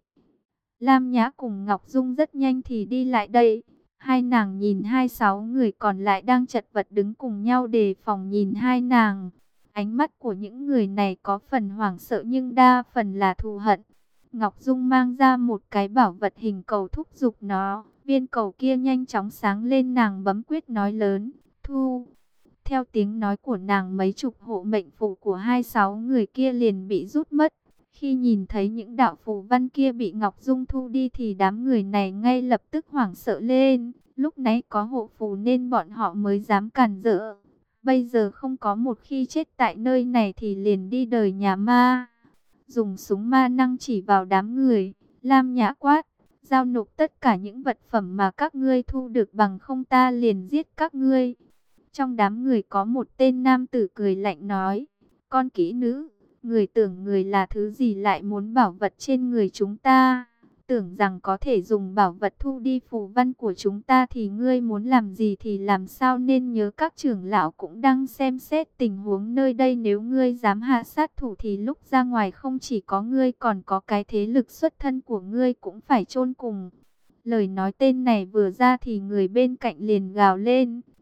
Lam Nhã cùng Ngọc Dung rất nhanh thì đi lại đây. Hai nàng nhìn hai sáu người còn lại đang chật vật đứng cùng nhau đề phòng nhìn hai nàng. Ánh mắt của những người này có phần hoảng sợ nhưng đa phần là thù hận. Ngọc Dung mang ra một cái bảo vật hình cầu, thúc giục nó. Viên cầu kia nhanh chóng sáng lên, nàng bấm quyết nói lớn, thu. Theo tiếng nói của nàng, mấy chục hộ mệnh phù của hai sáu người kia liền bị rút mất. Khi nhìn thấy những đạo phù văn kia bị Ngọc Dung thu đi thì đám người này ngay lập tức hoảng sợ lên. Lúc nãy có hộ phù nên bọn họ mới dám cản rỡ. Bây giờ không có, một khi chết tại nơi này thì liền đi đời nhà ma. Dùng súng ma năng chỉ vào đám người, Lam Nhã quát, giao nộp tất cả những vật phẩm mà các ngươi thu được, bằng không ta liền giết các ngươi. Trong đám người có một tên nam tử cười lạnh nói, con kỹ nữ, người tưởng người là thứ gì lại muốn bảo vật trên người chúng ta? Tưởng rằng có thể dùng bảo vật thu đi phù văn của chúng ta thì ngươi muốn làm gì thì làm sao? Nên nhớ các trưởng lão cũng đang xem xét tình huống nơi đây. Nếu ngươi dám hạ sát thủ thì lúc ra ngoài không chỉ có ngươi, còn có cái thế lực xuất thân của ngươi cũng phải chôn cùng. Lời nói tên này vừa ra thì người bên cạnh liền gào lên,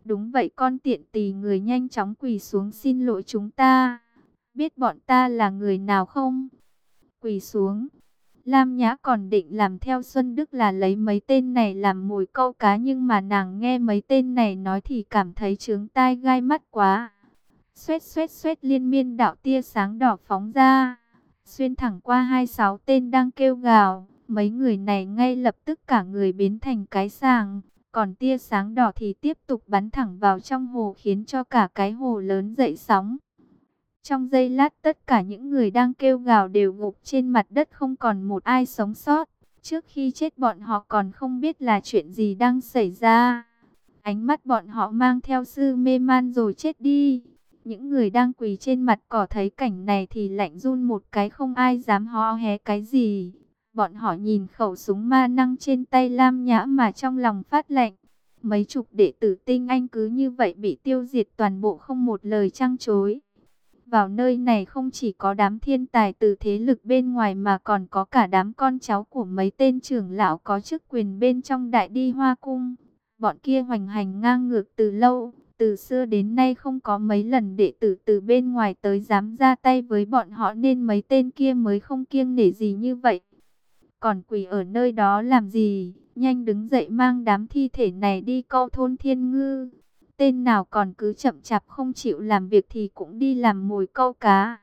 Đúng vậy, con tiện tỳ người nhanh chóng quỳ xuống xin lỗi chúng ta. Biết bọn ta là người nào không? Quỳ xuống. Lam Nhã còn định làm theo Xuân Đức là lấy mấy tên này làm mồi câu cá, nhưng mà nàng nghe mấy tên này nói thì cảm thấy chướng tai gai mắt quá. Xoét xoét xoét, liên miên đạo tia sáng đỏ phóng ra, xuyên thẳng qua hai sáu tên đang kêu gào. Mấy người này ngay lập tức cả người biến thành cái sàng, còn tia sáng đỏ thì tiếp tục bắn thẳng vào trong hồ, khiến cho cả cái hồ lớn dậy sóng. Trong giây lát, tất cả những người đang kêu gào đều gục trên mặt đất, không còn một ai sống sót. Trước khi chết bọn họ còn không biết là chuyện gì đang xảy ra. Ánh mắt bọn họ mang theo sự mê man rồi chết đi. Những người đang quỳ trên mặt cỏ thấy cảnh này thì lạnh run một cái, không ai dám hó hé cái gì. Bọn họ nhìn khẩu súng ma năng trên tay Lam Nhã mà trong lòng phát lạnh. Mấy chục đệ tử tinh anh cứ như vậy bị tiêu diệt toàn bộ, không một lời trăng trối. Vào nơi này không chỉ có đám thiên tài từ thế lực bên ngoài mà còn có cả đám con cháu của mấy tên trưởng lão có chức quyền bên trong Đại Đi Hoa Cung. Bọn kia hoành hành ngang ngược từ lâu, từ xưa đến nay không có mấy lần đệ tử từ bên ngoài tới dám ra tay với bọn họ, nên mấy tên kia mới không kiêng nể gì như vậy. Còn quỳ ở nơi đó làm gì? Nhanh đứng dậy mang đám thi thể này đi câu thôn Thiên Ngư. Tên nào còn cứ chậm chạp không chịu làm việc thì cũng đi làm mồi câu cá.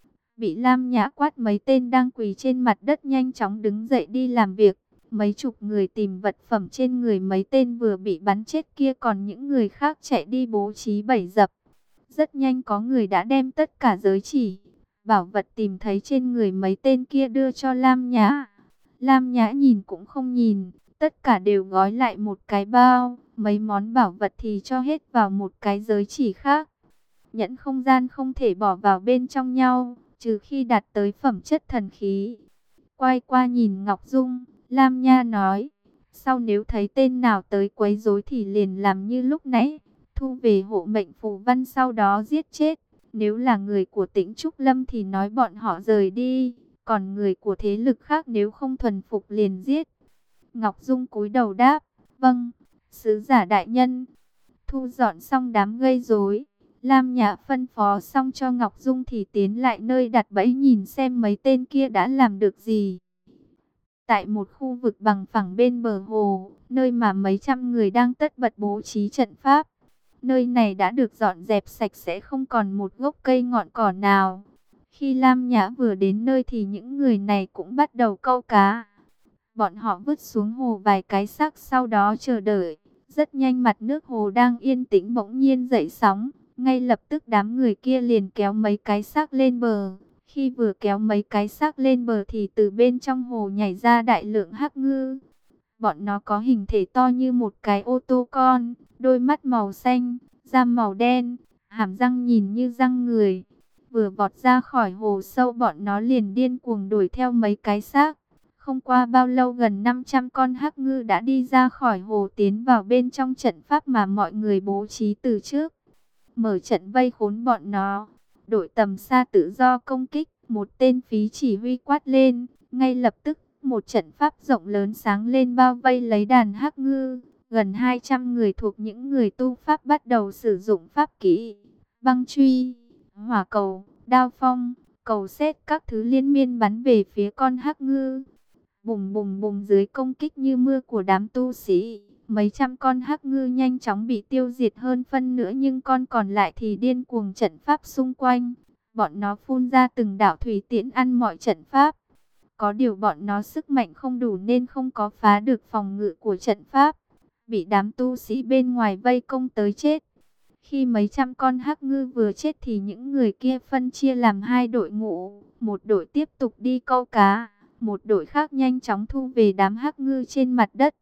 Bị Lam Nhã quát, mấy tên đang quỳ trên mặt đất nhanh chóng đứng dậy đi làm việc. Mấy chục người tìm vật phẩm trên người mấy tên vừa bị bắn chết kia, còn những người khác chạy đi bố trí bẫy dập. Rất nhanh có người đã đem tất cả giới chỉ, bảo vật tìm thấy trên người mấy tên kia đưa cho Lam Nhã. Lam Nhã nhìn cũng không nhìn, tất cả đều gói lại một cái bao. Mấy món bảo vật thì cho hết vào một cái giới chỉ khác. Nhẫn không gian không thể bỏ vào bên trong nhau, trừ khi đạt tới phẩm chất thần khí. Quay qua nhìn Ngọc Dung, Lam Nha nói, sau nếu thấy tên nào tới quấy rối thì liền làm như lúc nãy, thu về hộ mệnh phù văn, sau đó giết chết. Nếu là người của Tĩnh Trúc Lâm thì nói bọn họ rời đi, còn người của thế lực khác nếu không thuần phục liền giết. Ngọc Dung cúi đầu đáp, vâng, sứ giả đại nhân. Thu dọn xong đám gây rối, Lam Nhã phân phó xong cho Ngọc Dung thì tiến lại nơi đặt bẫy nhìn xem mấy tên kia đã làm được gì. Tại một khu vực bằng phẳng bên bờ hồ, nơi mà mấy trăm người đang tất bật bố trí trận pháp. Nơi này đã được dọn dẹp sạch sẽ, không còn một gốc cây ngọn cỏ nào. Khi Lam Nhã vừa đến nơi thì những người này cũng bắt đầu câu cá. Bọn họ vứt xuống hồ vài cái xác, sau đó chờ đợi. Rất nhanh mặt nước hồ đang yên tĩnh bỗng nhiên dậy sóng. Ngay lập tức đám người kia liền kéo mấy cái xác lên bờ. Khi vừa kéo mấy cái xác lên bờ thì từ bên trong hồ nhảy ra đại lượng hắc ngư. Bọn nó có hình thể to như một cái ô tô con, đôi mắt màu xanh, da màu đen, hàm răng nhìn như răng người. Vừa vọt ra khỏi hồ sâu, bọn nó liền điên cuồng đuổi theo mấy cái xác. Không qua bao lâu, gần năm trăm con hắc ngư đã đi ra khỏi hồ, tiến vào bên trong trận pháp mà mọi người bố trí từ trước. Mở trận vây khốn bọn nó. Đội tầm xa tự do công kích, một tên phí chỉ huy quát lên. Ngay lập tức, một trận pháp rộng lớn sáng lên bao vây lấy đàn hắc ngư. Gần hai trăm người thuộc những người tu pháp bắt đầu sử dụng pháp kỹ, băng truy, hỏa cầu, đao phong, cầu sét các thứ liên miên bắn về phía con hắc ngư. Bùng bùng bùng, dưới công kích như mưa của đám tu sĩ, mấy trăm con hắc ngư nhanh chóng bị tiêu diệt hơn phân nửa, nhưng con còn lại thì điên cuồng trận pháp xung quanh. Bọn nó phun ra từng đạo thủy tiễn ăn mọi trận pháp. Có điều bọn nó sức mạnh không đủ nên không có phá được phòng ngự của trận pháp, bị đám tu sĩ bên ngoài vây công tới chết. Khi mấy trăm con hắc ngư vừa chết thì những người kia phân chia làm hai đội ngũ, một đội tiếp tục đi câu cá, một đội khác nhanh chóng thu về đám hắc ngư trên mặt đất.